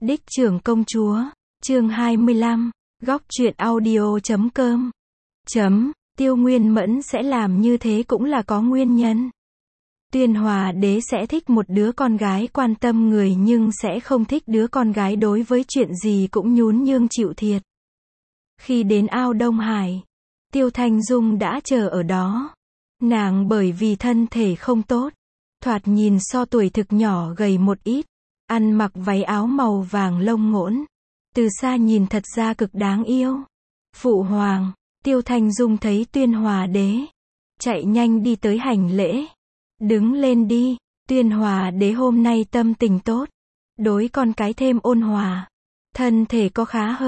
Đích trưởng công chúa, chương 25, góc truyện audio.com. Tiêu Nguyên Mẫn sẽ làm như thế cũng là có nguyên nhân. Tuyên Hòa đế sẽ thích một đứa con gái quan tâm người nhưng sẽ không thích đứa con gái đối với chuyện gì cũng nhún nhường chịu thiệt. Khi đến ao Đông Hải, Tiêu Thanh Dung đã chờ ở đó. Nàng bởi vì thân thể không tốt, thoạt nhìn so tuổi thực nhỏ gầy một ít, ăn mặc váy áo màu vàng lông ngỗn, từ xa nhìn thật ra cực đáng yêu. Phụ hoàng, Tiêu Thanh Dung thấy Tuyên Hòa đế, chạy nhanh đi tới hành lễ. Đứng lên đi, Tuyên Hòa đế hôm nay tâm tình tốt, đối con cái thêm ôn hòa, thân thể có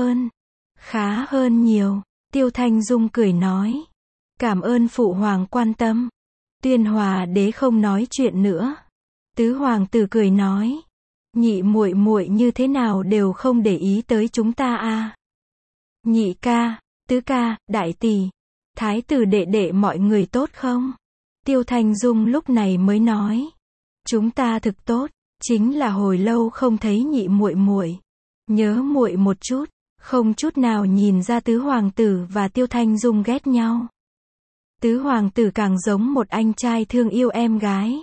khá hơn nhiều. Tiêu Thanh Dung cười nói, cảm ơn phụ hoàng quan tâm. Tuyên Hòa đế không nói chuyện nữa. Tứ hoàng tử cười nói, nhị muội muội như thế nào đều không để ý tới chúng ta à? Nhị ca, tứ ca, đại tỷ, thái tử đệ đệ mọi người tốt không? Tiêu Thanh Dung lúc này mới nói, chúng ta thực tốt, chính là hồi lâu không thấy nhị muội muội, nhớ muội một chút. Không chút nào nhìn ra tứ hoàng tử và Tiêu Thanh Dung ghét nhau. Tứ hoàng tử càng giống một anh trai thương yêu em gái.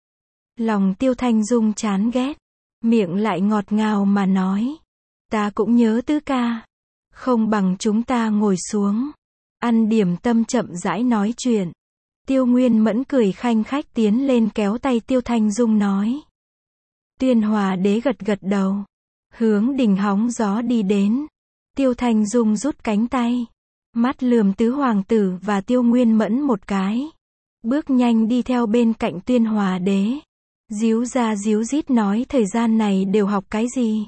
Lòng Tiêu Thanh Dung chán ghét, miệng lại ngọt ngào mà nói, ta cũng nhớ tứ ca, không bằng chúng ta ngồi xuống, ăn điểm tâm chậm rãi nói chuyện. Tiêu Nguyên Mẫn cười khanh khách tiến lên kéo tay Tiêu Thanh Dung nói. Tuyên Hòa đế gật gật đầu, hướng đình hóng gió đi đến. Tiêu Thanh Dung rút cánh tay, mắt lườm tứ hoàng tử và Tiêu Nguyên Mẫn một cái, bước nhanh đi theo bên cạnh Tuyên Hòa đế. Díu ra díu dít nói thời gian này đều học cái gì?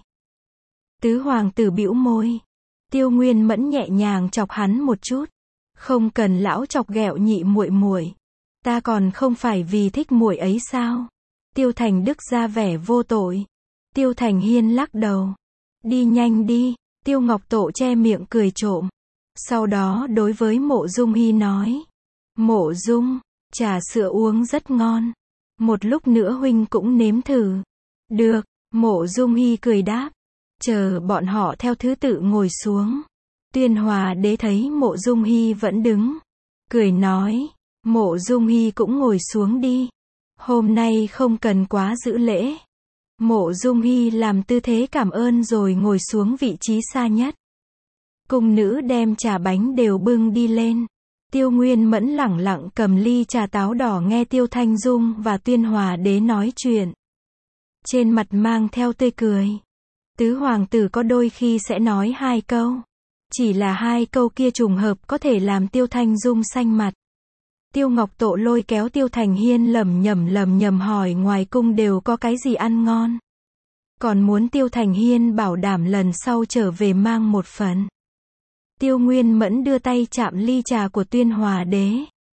Tứ hoàng tử bĩu môi. Tiêu Nguyên Mẫn nhẹ nhàng chọc hắn một chút, không cần lão chọc ghẹo nhị muội muội, ta còn không phải vì thích muội ấy sao? Tiêu Thành Đức ra vẻ vô tội. Tiêu Thành Hiên lắc đầu, đi nhanh đi. Tiêu Ngọc Tổ che miệng cười trộm. Sau đó đối với Mộ Dung Hy nói, Mộ Dung, trà sữa uống rất ngon, một lúc nữa huynh cũng nếm thử. Được, Mộ Dung Hy cười đáp. Chờ bọn họ theo thứ tự ngồi xuống. Tuyên Hòa đế thấy Mộ Dung Hy vẫn đứng, cười nói, Mộ Dung Hy cũng ngồi xuống đi, hôm nay không cần quá giữ lễ. Mộ Dung Hy làm tư thế cảm ơn rồi ngồi xuống vị trí xa nhất. Cung nữ đem trà bánh đều bưng đi lên. Tiêu Nguyên Mẫn lẳng lặng cầm ly trà táo đỏ nghe Tiêu Thanh Dung và Tuyên Hòa đế nói chuyện. Trên mặt mang theo tươi cười. Tứ hoàng tử có đôi khi sẽ nói hai câu. Chỉ là hai câu kia trùng hợp có thể làm Tiêu Thanh Dung xanh mặt. Tiêu Ngọc Tổ lôi kéo Tiêu Thành Hiên lẩm nhẩm hỏi ngoài cung đều có cái gì ăn ngon. Còn muốn Tiêu Thành Hiên bảo đảm lần sau trở về mang một phần. Tiêu Nguyên Mẫn đưa tay chạm ly trà của Tuyên Hòa đế.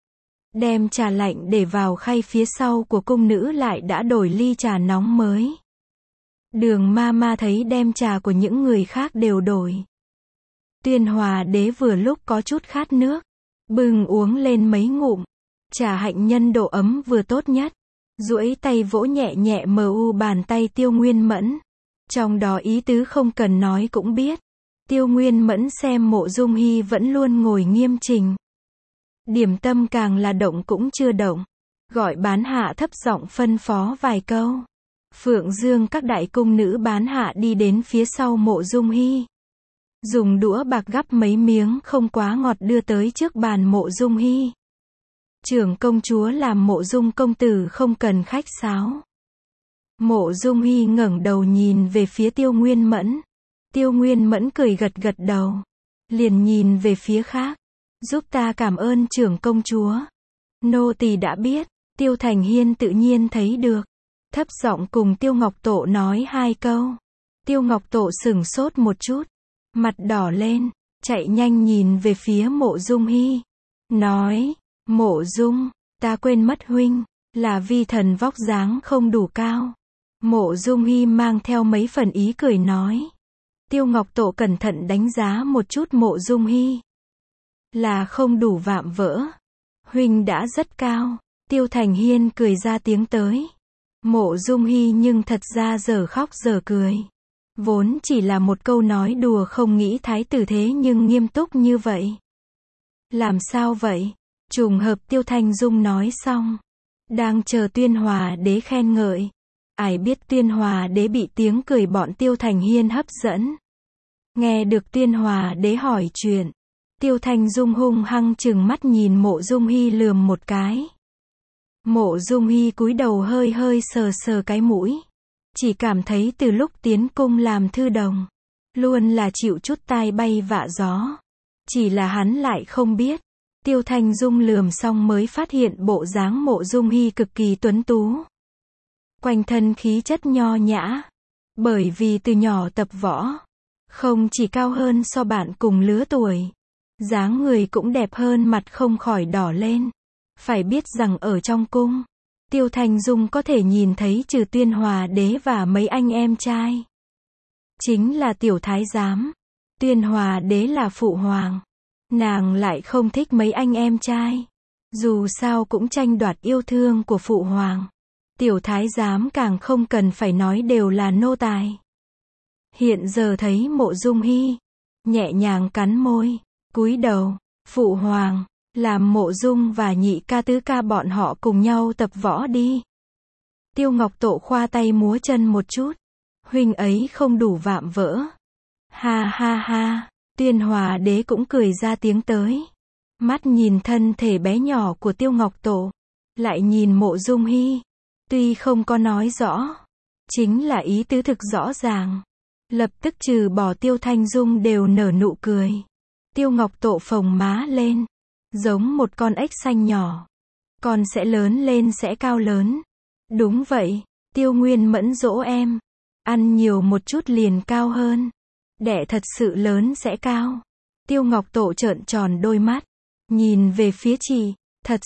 Đem trà lạnh để vào khay phía sau của cung nữ lại đã đổi ly trà nóng mới. Đường ma thấy đem trà của những người khác đều đổi. Tuyên Hòa đế vừa lúc có chút khát nước, bưng uống lên mấy ngụm. Trà hạnh nhân độ ấm vừa tốt nhất. Duỗi tay vỗ nhẹ nhẹ bàn tay Tiêu Nguyên Mẫn. Trong đó ý tứ không cần nói cũng biết. Tiêu Nguyên Mẫn xem Mộ Dung Hy vẫn luôn ngồi nghiêm chỉnh. Điểm tâm càng là động cũng chưa động. Gọi bán hạ thấp giọng phân phó vài câu. Phượng Dương các đại cung nữ bán hạ đi đến phía sau Mộ Dung Hy. Dùng đũa bạc gắp mấy miếng không quá ngọt đưa tới trước bàn Mộ Dung Hy. Trưởng công chúa làm Mộ Dung công tử không cần khách sáo. Mộ Dung Hy ngẩng đầu nhìn về phía Tiêu Nguyên Mẫn. Tiêu Nguyên Mẫn cười gật gật đầu. Liền nhìn về phía khác. Giúp ta cảm ơn trưởng công chúa. Nô tỳ đã biết. Tiêu Thành Hiên tự nhiên thấy được. Thấp giọng cùng Tiêu Ngọc Tổ nói hai câu. Tiêu Ngọc Tổ sửng sốt một chút. Mặt đỏ lên. Chạy nhanh nhìn về phía Mộ Dung Hy. Nói. Mộ Dung, ta quên mất huynh, là vi thần vóc dáng không đủ cao. Mộ Dung Hy mang theo mấy phần ý cười nói. Tiêu Ngọc Tổ cẩn thận đánh giá một chút Mộ Dung Hy. Là không đủ vạm vỡ. Huynh đã rất cao. Tiêu Thành Hiên cười ra tiếng tới. Mộ Dung Hy nhưng thật ra giờ khóc giờ cười. Vốn chỉ là một câu nói đùa không nghĩ thái tử thế nhưng nghiêm túc như vậy. Làm sao vậy? Trùng hợp Tiêu Thanh Dung nói xong. Đang chờ Tuyên Hòa đế khen ngợi. Ai biết Tuyên Hòa đế bị tiếng cười bọn Tiêu Thành Hiên hấp dẫn. Nghe được Tuyên Hòa đế hỏi chuyện. Tiêu Thanh Dung hung hăng trừng mắt nhìn Mộ Dung Hy lườm một cái. Mộ Dung Hy cúi đầu hơi hơi sờ sờ cái mũi. Chỉ cảm thấy từ lúc tiến cung làm thư đồng, luôn là chịu chút tai bay vạ gió. Chỉ là hắn lại không biết. Tiêu Thanh Dung lườm xong mới phát hiện bộ dáng Mộ Dung Hy cực kỳ tuấn tú. Quanh thân khí chất nho nhã. Bởi vì từ nhỏ tập võ, không chỉ cao hơn so bạn cùng lứa tuổi, dáng người cũng đẹp hơn, mặt không khỏi đỏ lên. Phải biết rằng ở trong cung, Tiêu Thanh Dung có thể nhìn thấy trừ Tuyên Hòa đế và mấy anh em trai. Chính là tiểu thái giám. Tuyên Hòa đế là phụ hoàng. Nàng lại không thích mấy anh em trai. Dù sao cũng tranh đoạt yêu thương của phụ hoàng. Tiểu thái giám càng không cần phải nói đều là nô tài. Hiện giờ thấy Mộ Dung Hy, nhẹ nhàng cắn môi, cúi đầu, phụ hoàng, làm Mộ Dung và nhị ca tứ ca bọn họ cùng nhau tập võ đi. Tiêu Ngọc Tộ khoa tay múa chân một chút. Huynh ấy không đủ vạm vỡ. Ha ha ha, Tuyên Hòa đế cũng cười ra tiếng tới. Mắt nhìn thân thể bé nhỏ của Tiêu Ngọc Tộ, lại nhìn Mộ Dung Hy. Tuy không có nói rõ, chính là ý tứ thực rõ ràng. Lập tức trừ bỏ Tiêu Thanh Dung đều nở nụ cười. Tiêu Ngọc Tộ phồng má lên, giống một con ếch xanh nhỏ. Con sẽ lớn lên sẽ cao lớn. Đúng vậy, Tiêu Nguyên Mẫn dỗ em. Ăn nhiều một chút liền cao hơn. Đẻ thật sự lớn sẽ cao. Tiêu Ngọc Tộ trợn tròn đôi mắt, nhìn về phía chị. Thật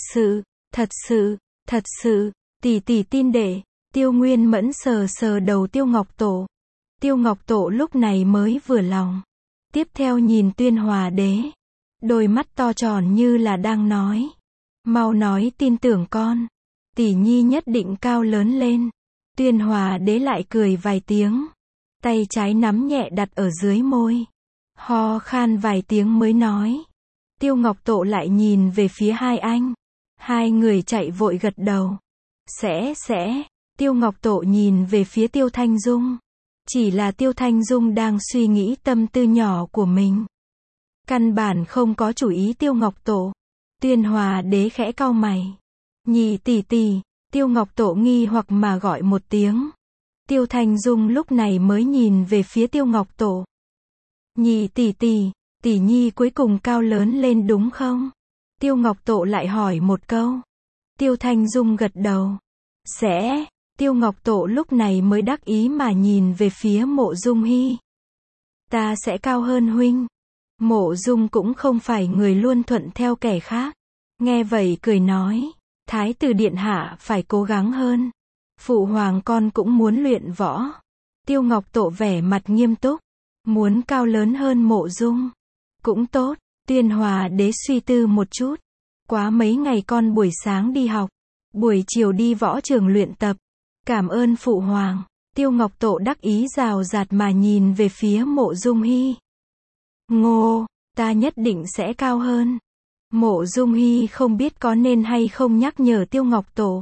sự, tỷ tỷ tin đệ. Tiêu Nguyên Mẫn sờ sờ đầu Tiêu Ngọc Tộ. Tiêu Ngọc Tộ lúc này mới vừa lòng. Tiếp theo nhìn Tuyên Hòa đế. Đôi mắt to tròn như là đang nói. Mau nói tin tưởng con. Tỷ nhi nhất định cao lớn lên. Tuyên Hòa đế lại cười vài tiếng. Tay trái nắm nhẹ đặt ở dưới môi. Ho khan vài tiếng mới nói. Tiêu Ngọc Tộ lại nhìn về phía hai anh. Hai người chạy vội gật đầu. Sẽ. Tiêu Ngọc Tộ nhìn về phía Tiêu Thanh Dung. Chỉ là Tiêu Thanh Dung đang suy nghĩ tâm tư nhỏ của mình. Căn bản không có chủ ý Tiêu Ngọc Tộ. Tuyên Hòa đế khẽ cau mày. Nhị tỷ tỷ. Tiêu Ngọc Tộ nghi hoặc mà gọi một tiếng. Tiêu Thanh Dung lúc này mới nhìn về phía Tiêu Ngọc Tộ. Nhị tỷ tỷ, tỷ nhi cuối cùng cao lớn lên đúng không? Tiêu Ngọc Tộ lại hỏi một câu. Tiêu Thanh Dung gật đầu. Sẽ. Tiêu Ngọc Tộ lúc này mới đắc ý mà nhìn về phía Mộ Dung Hy. Ta sẽ cao hơn huynh. Mộ Dung cũng không phải người luôn thuận theo kẻ khác. Nghe vậy cười nói. Thái tử điện hạ phải cố gắng hơn. Phụ hoàng con cũng muốn luyện võ. Tiêu Ngọc Tộ vẻ mặt nghiêm túc. Muốn cao lớn hơn Mộ Dung. Cũng tốt. Tuyên Hòa đế suy tư một chút. Quá mấy ngày con buổi sáng đi học. Buổi chiều đi võ trường luyện tập. Cảm ơn phụ hoàng. Tiêu Ngọc Tộ đắc ý rào rạt mà nhìn về phía Mộ Dung Hy. Ngô, ta nhất định sẽ cao hơn. Mộ Dung Hy không biết có nên hay không nhắc nhở Tiêu Ngọc Tộ.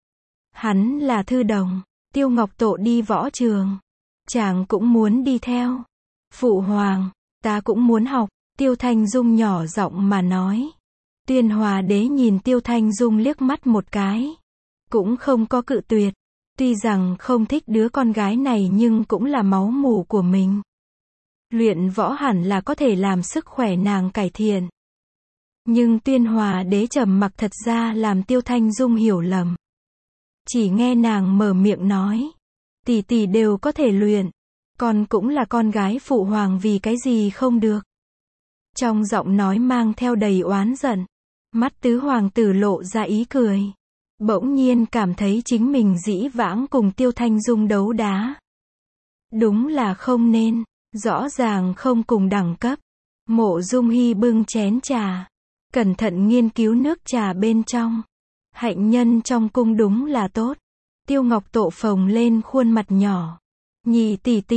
Hắn là thư đồng. Tiêu Ngọc Tộ đi võ trường. Chàng cũng muốn đi theo. Phụ hoàng, ta cũng muốn học. Tiêu Thanh Dung nhỏ giọng mà nói. Tuyên Hòa đế nhìn Tiêu Thanh Dung liếc mắt một cái. Cũng không có cự tuyệt. Tuy rằng không thích đứa con gái này nhưng cũng là máu mủ của mình. Luyện võ hẳn là có thể làm sức khỏe nàng cải thiện. Nhưng Tuyên Hòa đế trầm mặc thật ra làm Tiêu Thanh Dung hiểu lầm. Chỉ nghe nàng mở miệng nói. Tỷ tỷ đều có thể luyện. Con cũng là con gái phụ hoàng vì cái gì không được. Trong giọng nói mang theo đầy oán giận. Mắt tứ hoàng tử lộ ra ý cười. Bỗng nhiên cảm thấy chính mình dĩ vãng cùng Tiêu Thanh Dung đấu đá. Đúng là không nên. Rõ ràng không cùng đẳng cấp. Mộ Dung Hy bưng chén trà. Cẩn thận nghiên cứu nước trà bên trong. Hạnh nhân trong cung đúng là tốt. Tiêu Ngọc Tộ phồng lên khuôn mặt nhỏ. Nhị tỷ tỷ,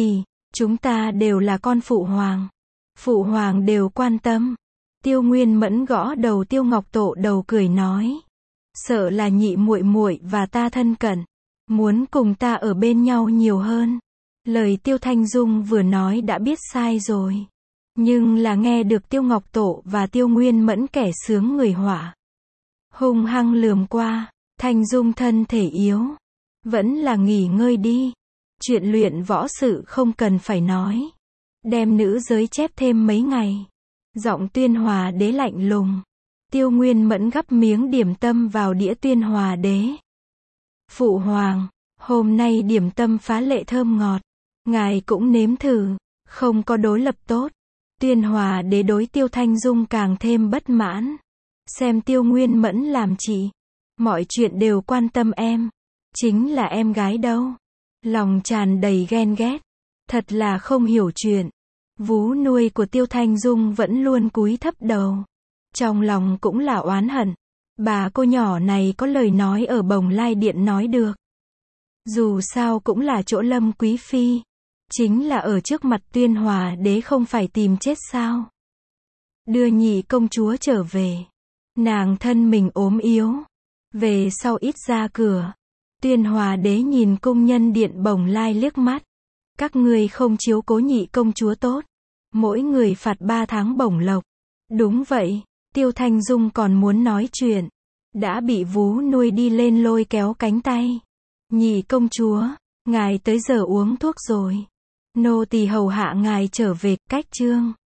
Chúng ta đều là con phụ hoàng. Phụ hoàng đều quan tâm. Tiêu Nguyên Mẫn gõ đầu Tiêu Ngọc Tộ đầu cười nói. Sợ là nhị muội muội và ta thân cận. Muốn cùng ta ở bên nhau nhiều hơn. Lời Tiêu Thanh Dung vừa nói đã biết sai rồi. Nhưng là nghe được Tiêu Ngọc Tộ và Tiêu Nguyên Mẫn kẻ sướng người họa. Hung hăng lườm qua. Thanh Dung thân thể yếu. Vẫn là nghỉ ngơi đi. Chuyện luyện võ sự không cần phải nói. Đem nữ giới chép thêm mấy ngày. Giọng Tuyên Hòa Đế lạnh lùng. Tiêu Nguyên Mẫn gắp miếng điểm tâm vào đĩa Tuyên Hòa Đế. Phụ hoàng, hôm nay điểm tâm phá lệ thơm ngọt. Ngài cũng nếm thử. Không có đối lập tốt. Tuyên Hòa Đế đối Tiêu Thanh Dung càng thêm bất mãn. Xem Tiêu Nguyên Mẫn làm chị. Mọi chuyện đều quan tâm em. Chính là em gái đâu. Lòng tràn đầy ghen ghét. Thật là không hiểu chuyện. Vú nuôi của Tiêu Thanh Dung vẫn luôn cúi thấp đầu. Trong lòng cũng là oán hận. Bà cô nhỏ này có lời nói ở Bồng Lai Điện nói được. Dù sao cũng là chỗ Lâm Quý Phi. Chính là ở trước mặt Tuyên Hòa Đế không phải tìm chết sao. Đưa nhị công chúa trở về. Nàng thân mình ốm yếu. Về sau ít ra cửa. Tuyên Hòa Đế nhìn cung nhân điện Bồng Lai liếc mắt. Các ngươi không chiếu cố nhị công chúa tốt. Mỗi người phạt 3 tháng bổng lộc. Đúng vậy. Tiêu Thanh Dung còn muốn nói chuyện. Đã bị vú nuôi đi lên lôi kéo cánh tay. Nhị công chúa, ngài tới giờ uống thuốc rồi. Nô tỳ hầu hạ ngài trở về, cách chương.